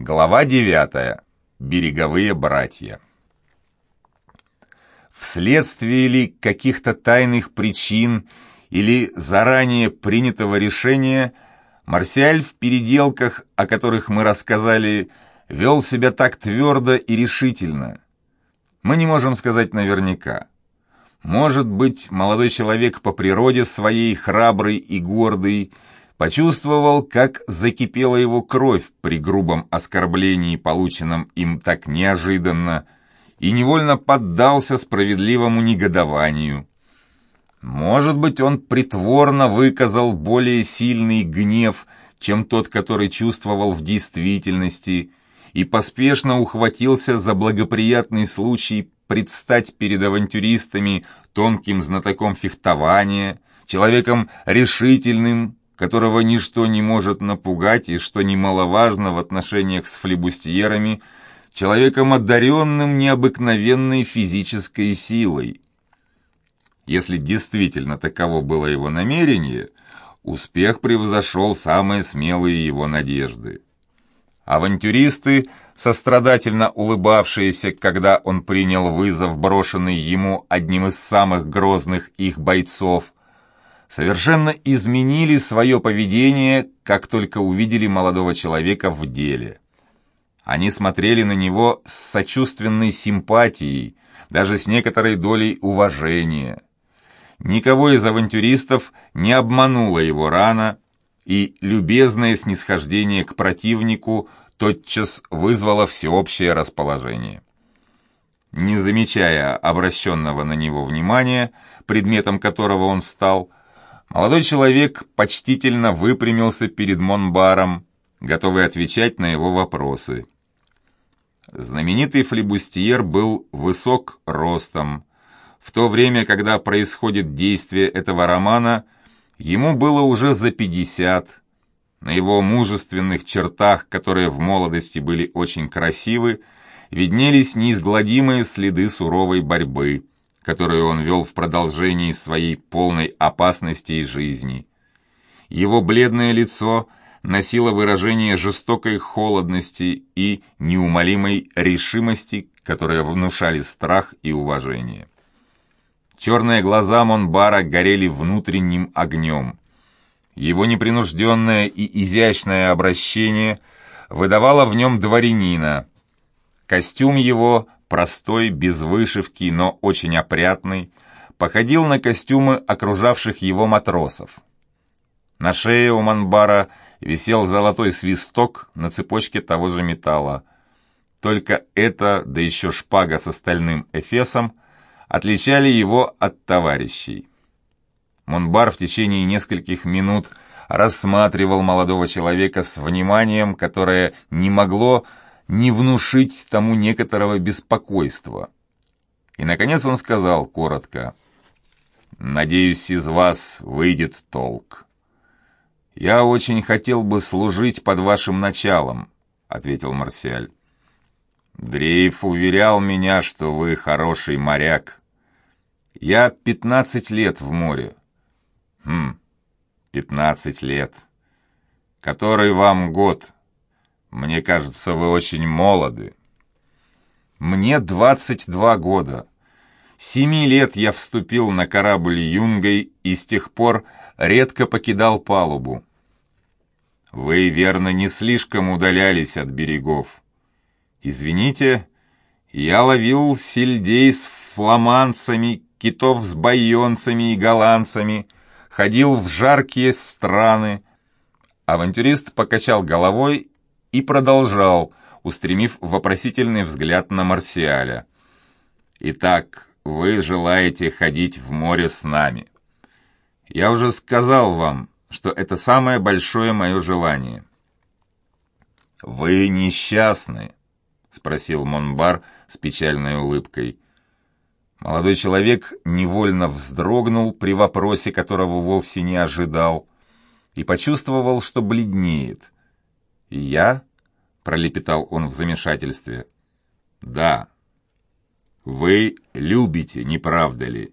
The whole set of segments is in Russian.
Глава 9. Береговые братья. Вследствие ли каких-то тайных причин или заранее принятого решения, Марсиаль в переделках, о которых мы рассказали, вел себя так твердо и решительно. Мы не можем сказать наверняка. Может быть, молодой человек по природе своей храбрый и гордый, почувствовал, как закипела его кровь при грубом оскорблении, полученном им так неожиданно, и невольно поддался справедливому негодованию. Может быть, он притворно выказал более сильный гнев, чем тот, который чувствовал в действительности, и поспешно ухватился за благоприятный случай предстать перед авантюристами тонким знатоком фехтования, человеком решительным, которого ничто не может напугать и, что немаловажно в отношениях с флибустьерами, человеком, одаренным необыкновенной физической силой. Если действительно таково было его намерение, успех превзошел самые смелые его надежды. Авантюристы, сострадательно улыбавшиеся, когда он принял вызов, брошенный ему одним из самых грозных их бойцов, совершенно изменили свое поведение, как только увидели молодого человека в деле. Они смотрели на него с сочувственной симпатией, даже с некоторой долей уважения. Никого из авантюристов не обманула его рана, и любезное снисхождение к противнику тотчас вызвало всеобщее расположение. Не замечая обращенного на него внимания, предметом которого он стал, молодой человек почтительно выпрямился перед Монбаром, готовый отвечать на его вопросы. Знаменитый флибустьер был высок ростом. В то время, когда происходит действие этого романа, ему было уже за 50. На его мужественных чертах, которые в молодости были очень красивы, виднелись неизгладимые следы суровой борьбы, которую он вел в продолжении своей полной опасности жизни. Его бледное лицо носило выражение жестокой холодности и неумолимой решимости, которые внушали страх и уважение. Черные глаза Монбара горели внутренним огнем. Его непринужденное и изящное обращение выдавало в нем дворянина. Костюм его, простой, без вышивки, но очень опрятный, походил на костюмы окружавших его матросов. На шее у Монбара висел золотой свисток на цепочке того же металла. Только это, да еще шпага с стальным эфесом, отличали его от товарищей. Монбар в течение нескольких минут рассматривал молодого человека с вниманием, которое не могло не внушить тому некоторого беспокойства. И, наконец, он сказал коротко: «Надеюсь, из вас выйдет толк». «Я очень хотел бы служить под вашим началом», — ответил Марсиаль. «Дрейф уверял меня, что вы хороший моряк. Я 15 лет в море». 15 лет. Который вам год? Мне кажется, вы очень молоды». «Мне 22 года. 7 лет я вступил на корабль юнгой и с тех пор редко покидал палубу». «Вы, верно, не слишком удалялись от берегов?» «Извините, я ловил сельдей с фламандцами, китов с байонцами и голландцами, ходил в жаркие страны». Авантюрист покачал головой и продолжал, устремив вопросительный взгляд на Марсиаля. «Итак, вы желаете ходить в море с нами. Я уже сказал вам, что это самое большое мое желание». «Вы несчастны?» — спросил Монбар с печальной улыбкой. Молодой человек невольно вздрогнул при вопросе, которого вовсе не ожидал, и почувствовал, что бледнеет. «И я?» — пролепетал он в замешательстве. «Да. Вы любите, не правда ли?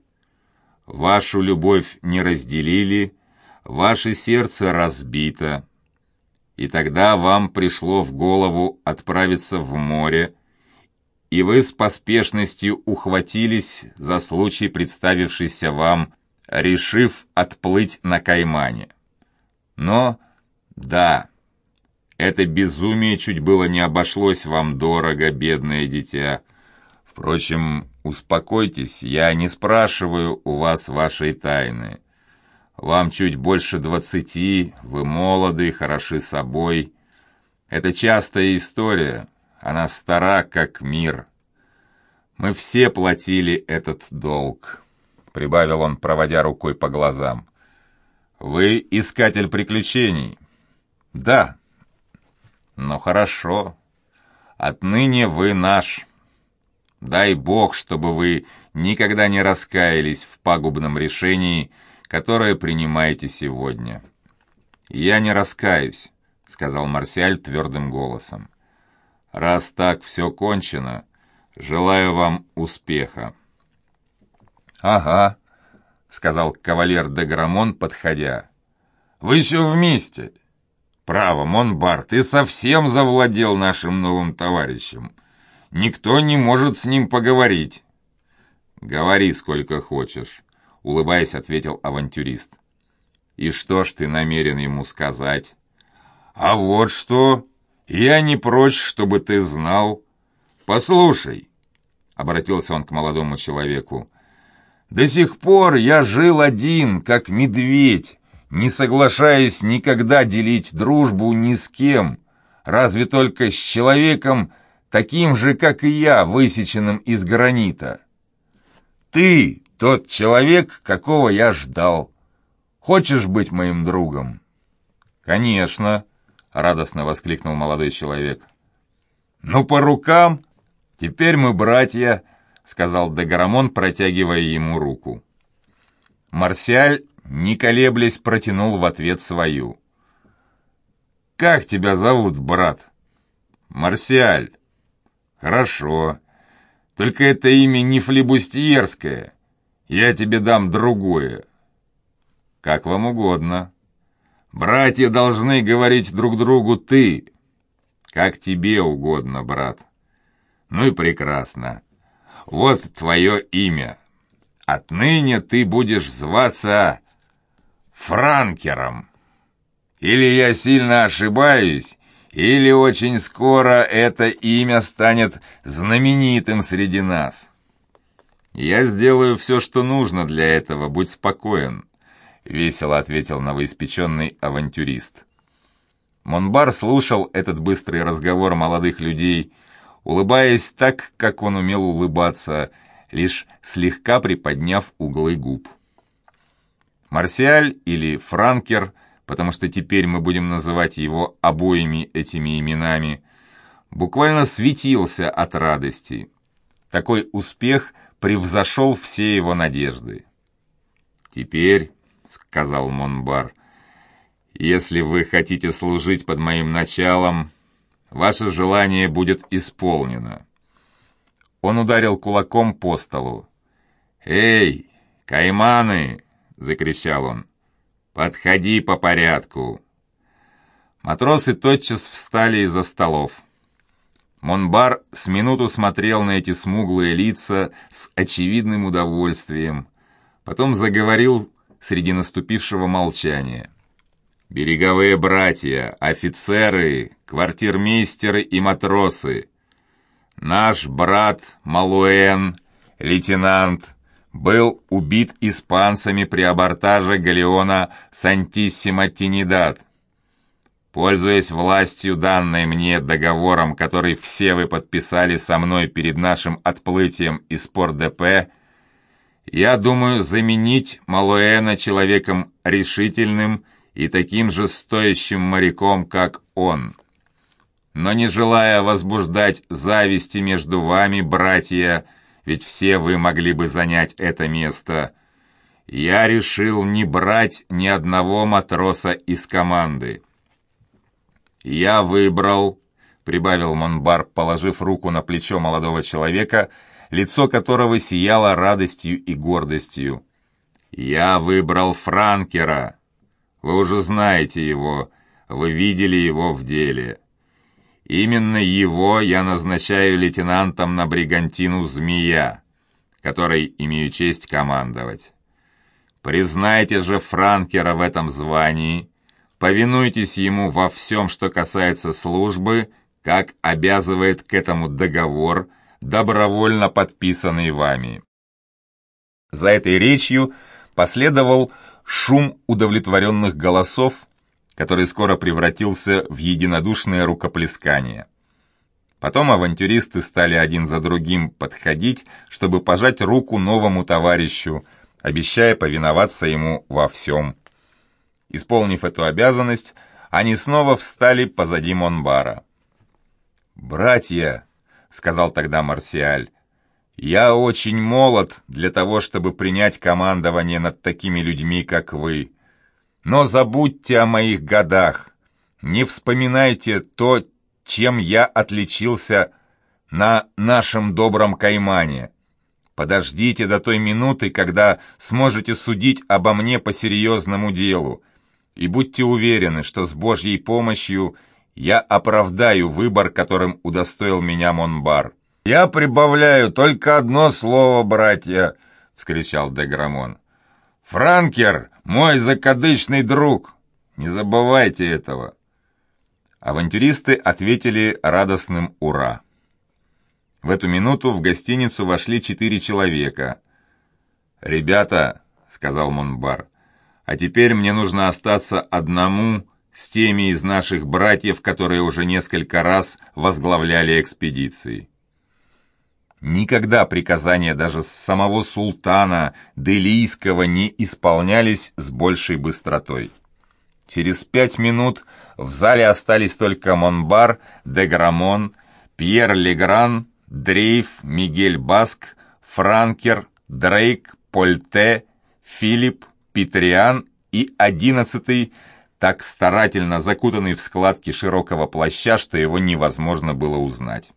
Вашу любовь не разделили, ваше сердце разбито. и тогда вам пришло в голову отправиться в море, и вы с поспешностью ухватились за случай, представившийся вам, решив отплыть на Каймане. Но, да, это безумие чуть было не обошлось вам дорого, бедное дитя. Впрочем, успокойтесь, я не спрашиваю у вас вашей тайны. Вам чуть больше 20, вы молоды, хороши собой. Это частая история, она стара, как мир. Мы все платили этот долг, прибавил он, проводя рукой по глазам. Вы искатель приключений? Да. Ну хорошо. Отныне вы наш. Дай Бог, чтобы вы никогда не раскаялись в пагубном решении, которое принимаете сегодня. Я не раскаюсь, сказал Марсиаль твердым голосом. Раз так все кончено, желаю вам успеха. Ага, сказал кавалер де Грамон, подходя. Вы еще вместе? Право, Монбар, ты совсем завладел нашим новым товарищем. Никто не может с ним поговорить. Говори сколько хочешь, улыбаясь, ответил авантюрист. И что ж ты намерен ему сказать? А вот что, я не прочь, чтобы ты знал. Послушай, обратился он к молодому человеку, до сих пор я жил один, как медведь, не соглашаясь никогда делить дружбу ни с кем, разве только с человеком, таким же, как и я, высеченным из гранита. Ты тот человек, какого я ждал. Хочешь быть моим другом? Конечно, радостно воскликнул молодой человек. Ну, по рукам, теперь мы братья, сказал де Грамон, протягивая ему руку. Марсиаль, не колеблясь, протянул в ответ свою. «Как тебя зовут, брат?» «Марсиаль». «Хорошо. Только это имя не флибустьерское. Я тебе дам другое». «Как вам угодно. Братья должны говорить друг другу «ты». Как тебе угодно, брат». «Ну и прекрасно. Вот твое имя. Отныне ты будешь зваться Франкером. Или я сильно ошибаюсь, или очень скоро это имя станет знаменитым среди нас. Я сделаю все, что нужно для этого, будь спокоен», — весело ответил новоиспеченный авантюрист. Монбар слушал этот быстрый разговор молодых людей, улыбаясь так, как он умел улыбаться, лишь слегка приподняв углы губ. Марсиаль или Франкер, потому что теперь мы будем называть его обоими этими именами, буквально светился от радости. Такой успех превзошел все его надежды. «Теперь, — сказал Монбар, — если вы хотите служить под моим началом, ваше желание будет исполнено». Он ударил кулаком по столу. «Эй, кайманы!» — закричал он. «Подходи по порядку!» Матросы тотчас встали из-за столов. Монбар с минуту смотрел на эти смуглые лица с очевидным удовольствием, потом заговорил среди наступившего молчания. «Береговые братья, офицеры, квартирмейстеры и матросы! Наш брат Малуэн, лейтенант, был убит испанцами при абордаже галеона «Сантиссима Тинидад». Пользуясь властью, данной мне договором, который все вы подписали со мной перед нашим отплытием из Порт-де-Пе, я думаю заменить Малуэна человеком решительным и таким же стоящим моряком, как он. Но не желая возбуждать зависти между вами, братья, ведь все вы могли бы занять это место, я решил не брать ни одного матроса из команды. Я выбрал, — прибавил Монбар, положив руку на плечо молодого человека, лицо которого сияло радостью и гордостью. Я выбрал Франкера. Вы уже знаете его. вы видели его в деле. Именно его я назначаю лейтенантом на бригантину «Змея», которой имею честь командовать. Признайте же Франкера в этом звании, повинуйтесь ему во всем, что касается службы, как обязывает к этому договор, добровольно подписанный вами». За этой речью последовал шум удовлетворенных голосов, который скоро превратился в единодушное рукоплескание. Потом авантюристы стали один за другим подходить, чтобы пожать руку новому товарищу, обещая повиноваться ему во всем. Исполнив эту обязанность, они снова встали позади Монбара. «Братья», — сказал тогда Марсиаль, — «я очень молод для того, чтобы принять командование над такими людьми, как вы. Но забудьте о моих годах, не вспоминайте то, чем я отличился на нашем добром Каймане. Подождите до той минуты, когда сможете судить обо мне по серьезному делу, и будьте уверены, что с Божьей помощью я оправдаю выбор, которым удостоил меня Монбар». «Я прибавляю только одно слово, братья!» — вскричал де Грамон. «Франкер — мой закадычный друг! Не забывайте этого!» Авантюристы ответили радостным «Ура!». В эту минуту в гостиницу вошли 4 человека. «Ребята», — сказал Монбар, — «а теперь мне нужно остаться одному с теми из наших братьев, которые уже несколько раз возглавляли экспедиции». Никогда приказания даже самого султана Делийского не исполнялись с большей быстротой. Через 5 минут в зале остались только Монбар, де Грамон, Пьер Легран, Дрейф, Мигель Баск, Франкер, Дрейк, Польте, Филипп, Питриан и 11-й, так старательно закутанный в складки широкого плаща, что его невозможно было узнать.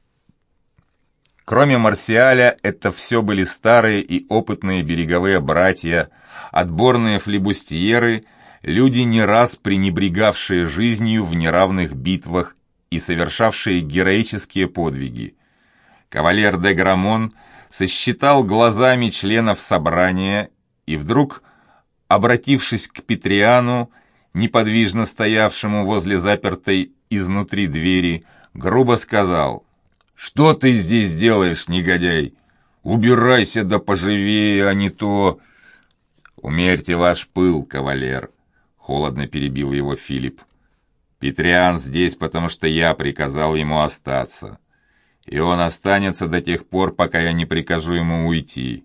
Кроме Марсиаля, это все были старые и опытные береговые братья, отборные флибустьеры, люди, не раз пренебрегавшие жизнью в неравных битвах и совершавшие героические подвиги. Кавалер де Грамон сосчитал глазами членов собрания и вдруг, обратившись к Питриану, неподвижно стоявшему возле запертой изнутри двери, грубо сказал: «Что ты здесь делаешь, негодяй? Убирайся да поживее, а не то...» «Умерьте ваш пыл, кавалер», — холодно перебил его Филипп. «Питриан здесь, потому что я приказал ему остаться, и он останется до тех пор, пока я не прикажу ему уйти».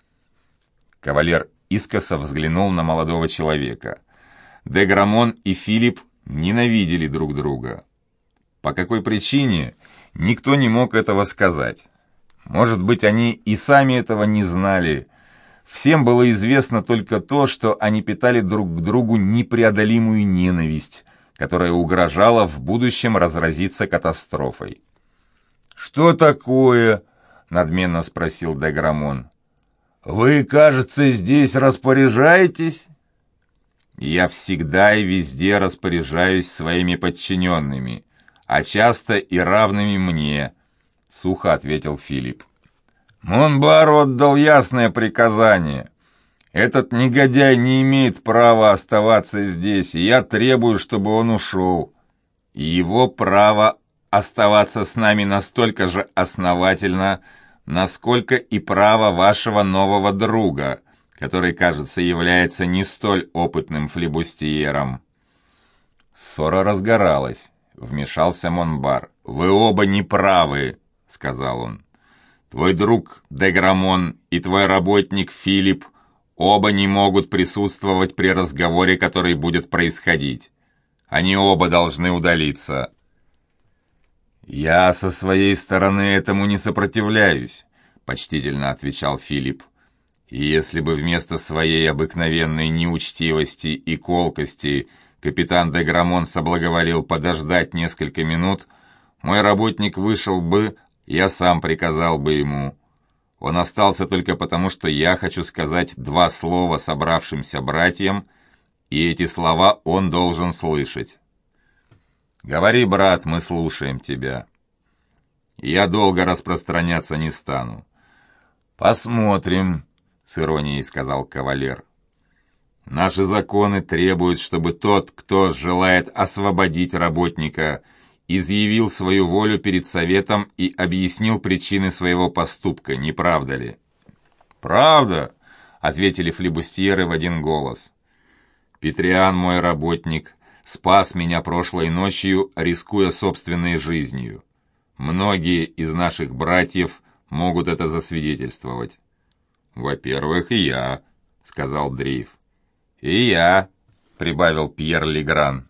Кавалер искоса взглянул на молодого человека. Де Грамон и Филипп ненавидели друг друга. По какой причине, никто не мог этого сказать. Может быть, они и сами этого не знали. Всем было известно только то, что они питали друг к другу непреодолимую ненависть, которая угрожала в будущем разразиться катастрофой. «Что такое?» — надменно спросил де Грамон. «Вы, кажется, здесь распоряжаетесь?» «Я всегда и везде распоряжаюсь своими подчиненными, а часто и равными мне», — сухо ответил Филипп. «Монбар отдал ясное приказание. Этот негодяй не имеет права оставаться здесь, и я требую, чтобы он ушел. И его право оставаться с нами настолько же основательно, насколько и право вашего нового друга, который, кажется, является не столь опытным флибустьером». Ссора разгоралась. Вмешался Монбар. «Вы оба неправы», — сказал он. «Твой друг де Грамон и твой работник Филипп оба не могут присутствовать при разговоре, который будет происходить. Они оба должны удалиться». «Я со своей стороны этому не сопротивляюсь», — почтительно отвечал Филипп. «И если бы вместо своей обыкновенной неучтивости и колкости капитан де Грамон соблаговолил подождать несколько минут, мой работник вышел бы, я сам приказал бы ему. Он остался только потому, что я хочу сказать 2 слова собравшимся братьям, и эти слова он должен слышать. Говори, брат, мы слушаем тебя. Я долго распространяться не стану. Посмотрим, с иронией сказал кавалер. Наши законы требуют, чтобы тот, кто желает освободить работника, изъявил свою волю перед советом и объяснил причины своего поступка, не правда ли? «Правда», — ответили флибустьеры в один голос. «Петриан, мой работник, спас меня прошлой ночью, рискуя собственной жизнью. Многие из наших братьев могут это засвидетельствовать». «Во-первых, и я», — сказал Дрейф. «И я», — прибавил Пьер Легран.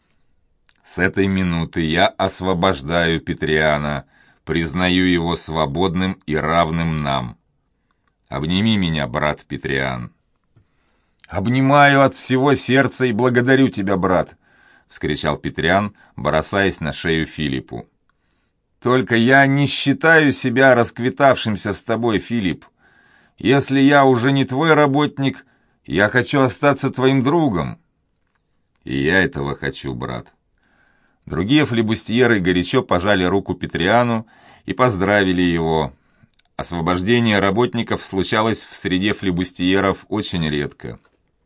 «С этой минуты я освобождаю Петриана, признаю его свободным и равным нам. Обними меня, брат Петриан». «Обнимаю от всего сердца и благодарю тебя, брат», — вскричал Петриан, бросаясь на шею Филиппу. «Только я не считаю себя расквитавшимся с тобой, Филипп. Если я уже не твой работник, я хочу остаться твоим другом». «И я этого хочу, брат». Другие флибустьеры горячо пожали руку Петриану и поздравили его. Освобождение работников случалось в среде флибустьеров очень редко.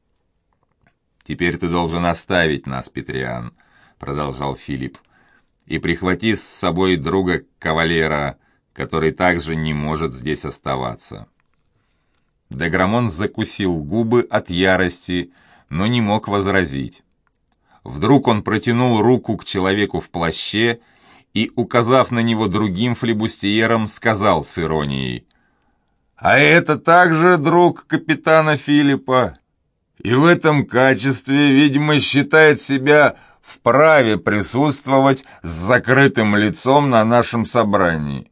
«Теперь ты должен оставить нас, Петриан», — продолжал Филипп, «и прихвати с собой друга кавалера, который также не может здесь оставаться». Деграмон закусил губы от ярости, но не мог возразить. Вдруг он протянул руку к человеку в плаще и, указав на него другим флибустьером, сказал с иронией: «А это также друг капитана Филиппа, и в этом качестве, видимо, считает себя вправе присутствовать с закрытым лицом на нашем собрании».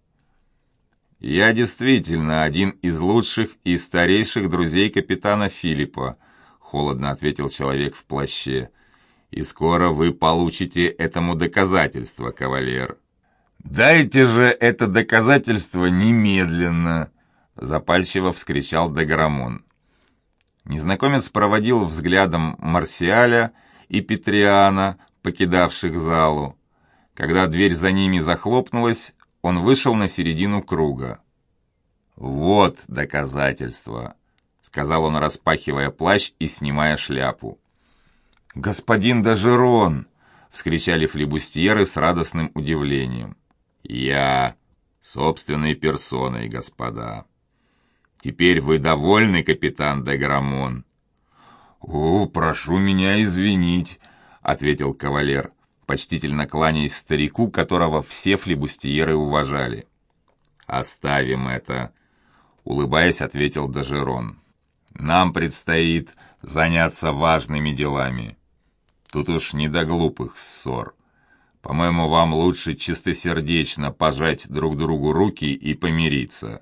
«Я действительно один из лучших и старейших друзей капитана Филиппа», — холодно ответил человек в плаще. «И скоро вы получите этому доказательство, кавалер». «Дайте же это доказательство немедленно!» — запальчиво вскричал Деграмон. Незнакомец проводил взглядом Марсиаля и Петриана, покидавших залу. Когда дверь за ними захлопнулась, он вышел на середину круга. «Вот доказательство», — сказал он, распахивая плащ и снимая шляпу. «Господин Дажерон!» — вскричали флибустьеры с радостным удивлением. «Я собственной персоной, господа. Теперь вы довольны, капитан Деграмон?» «О, прошу меня извинить», — ответил кавалер, почтительно кланяясь старику, которого все флибустьеры уважали. «Оставим это», — улыбаясь, ответил Дажерон. «Нам предстоит заняться важными делами. Тут уж не до глупых ссор. По-моему, вам лучше чистосердечно пожать друг другу руки и помириться».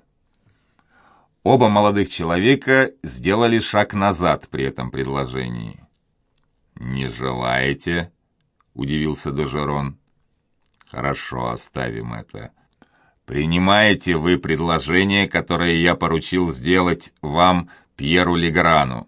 Оба молодых человека сделали шаг назад при этом предложении. «Не желаете?» — удивился Дажерон. «Хорошо, оставим это. Принимаете вы предложение, которое я поручил сделать вам, Пьеру Леграну?»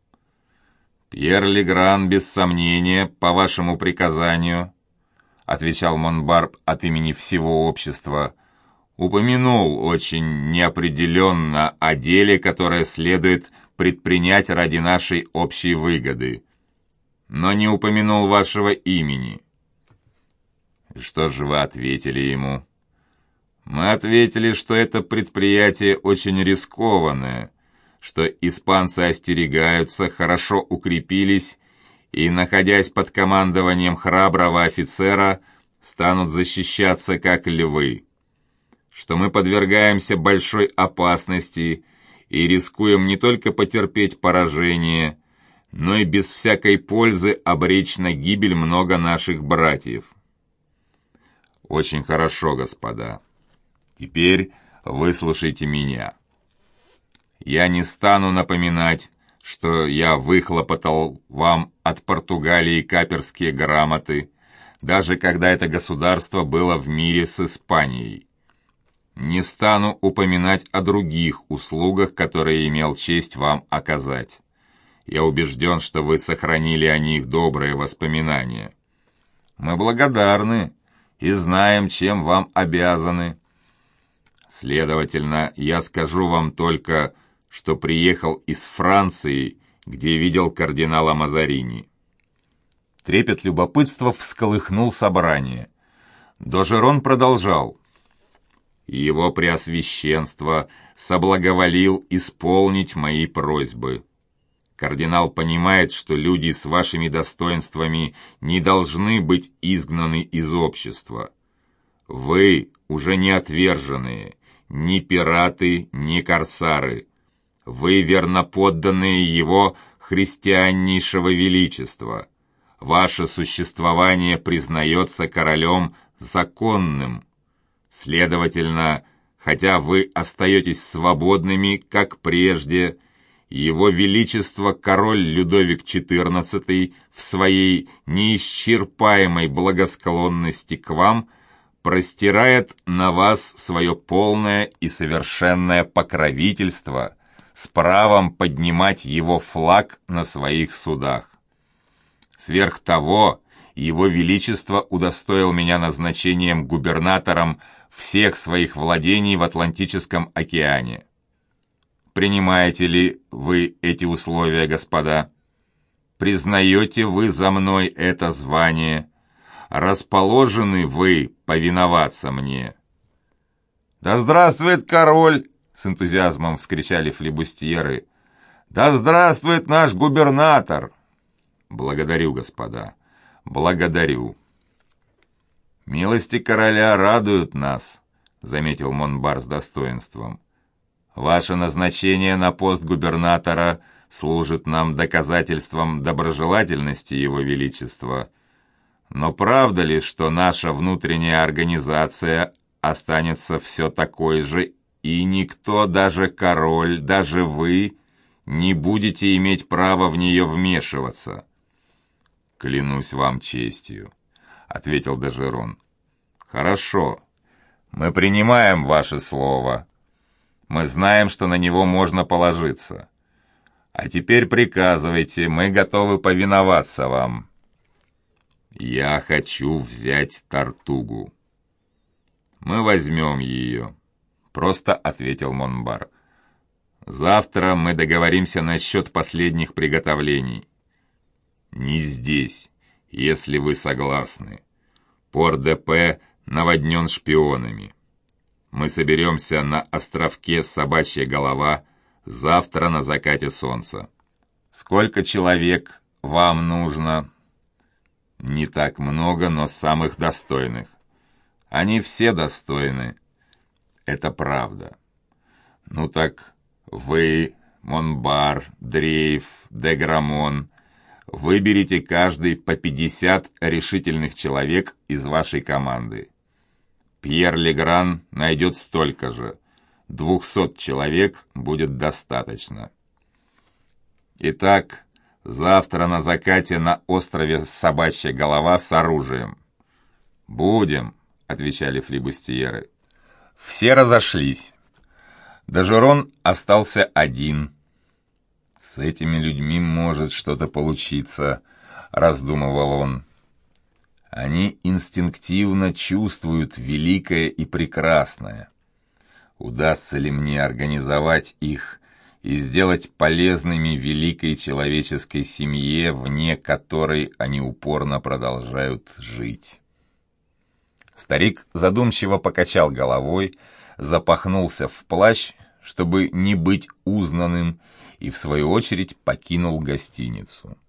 «Пьер Легран, без сомнения, по вашему приказанию», — отвечал Монбарб от имени всего общества, «упомянул очень неопределенно о деле, которое следует предпринять ради нашей общей выгоды, но не упомянул вашего имени». «Что же вы ответили ему?» «Мы ответили, что это предприятие очень рискованное, что испанцы остерегаются, хорошо укрепились и, находясь под командованием храброго офицера, станут защищаться как львы, что мы подвергаемся большой опасности и рискуем не только потерпеть поражение, но и без всякой пользы обречь на гибель много наших братьев». «Очень хорошо, господа. Теперь выслушайте меня. Я не стану напоминать, что я выхлопотал вам от Португалии каперские грамоты, даже когда это государство было в мире с Испанией. Не стану упоминать о других услугах, которые имел честь вам оказать. Я убежден, что вы сохранили о них добрые воспоминания. Мы благодарны и знаем, чем вам обязаны. Следовательно, я скажу вам только, что приехал из Франции, где видел кардинала Мазарини». Трепет любопытства всколыхнул собрание. Дожерон продолжал. «Его Преосвященство соблаговолил исполнить мои просьбы. Кардинал понимает, что люди с вашими достоинствами не должны быть изгнаны из общества. Вы уже не отверженные, ни пираты, ни корсары. Вы верноподданные его христианнейшего величества. Ваше существование признается королем законным. Следовательно, хотя вы остаетесь свободными, как прежде, его Величество король Людовик XIV в своей неисчерпаемой благосклонности к вам простирает на вас свое полное и совершенное покровительство с правом поднимать его флаг на своих судах. Сверх того, его Величество удостоил меня назначением губернатором всех своих владений в Атлантическом океане. Принимаете ли вы эти условия, господа? Признаете вы за мной это звание? Расположены вы повиноваться мне?» «Да здравствует король!» — с энтузиазмом вскричали флибустьеры. «Да здравствует наш губернатор!» «Благодарю, господа, благодарю». «Милости короля радуют нас», — заметил Монбар с достоинством. «Ваше назначение на пост губернатора служит нам доказательством доброжелательности его величества. Но правда ли, что наша внутренняя организация останется все такой же, и никто, даже король, даже вы, не будете иметь права в нее вмешиваться?» «Клянусь вам честью», — ответил Дожерон. «Хорошо, мы принимаем ваше слово. Мы знаем, что на него можно положиться. А теперь приказывайте, мы готовы повиноваться вам». «Я хочу взять Тартугу». «Мы возьмем ее», — просто ответил Монбар. «Завтра мы договоримся насчет последних приготовлений». «Не здесь, если вы согласны. Пор-де-Пе наводнен шпионами. Мы соберемся на островке Собачья голова завтра на закате солнца». «Сколько человек вам нужно?» «Не так много, но самых достойных. Они все достойны. Это правда. Ну так вы, Монбар, Дрейф, де Грамон, выберите каждый по 50 решительных человек из вашей команды. Пьер Легран найдет столько же. 200 человек будет достаточно. Итак, завтра на закате на острове Собачья голова с оружием». «Будем», — отвечали флибустьеры. Все разошлись. Дожерон остался один. «С этими людьми может что-то получиться», — раздумывал он. «Они инстинктивно чувствуют великое и прекрасное. Удастся ли мне организовать их и сделать полезными великой человеческой семье, вне которой они упорно продолжают жить?» Старик задумчиво покачал головой, запахнулся в плащ, чтобы не быть узнанным, и в свою очередь покинул гостиницу.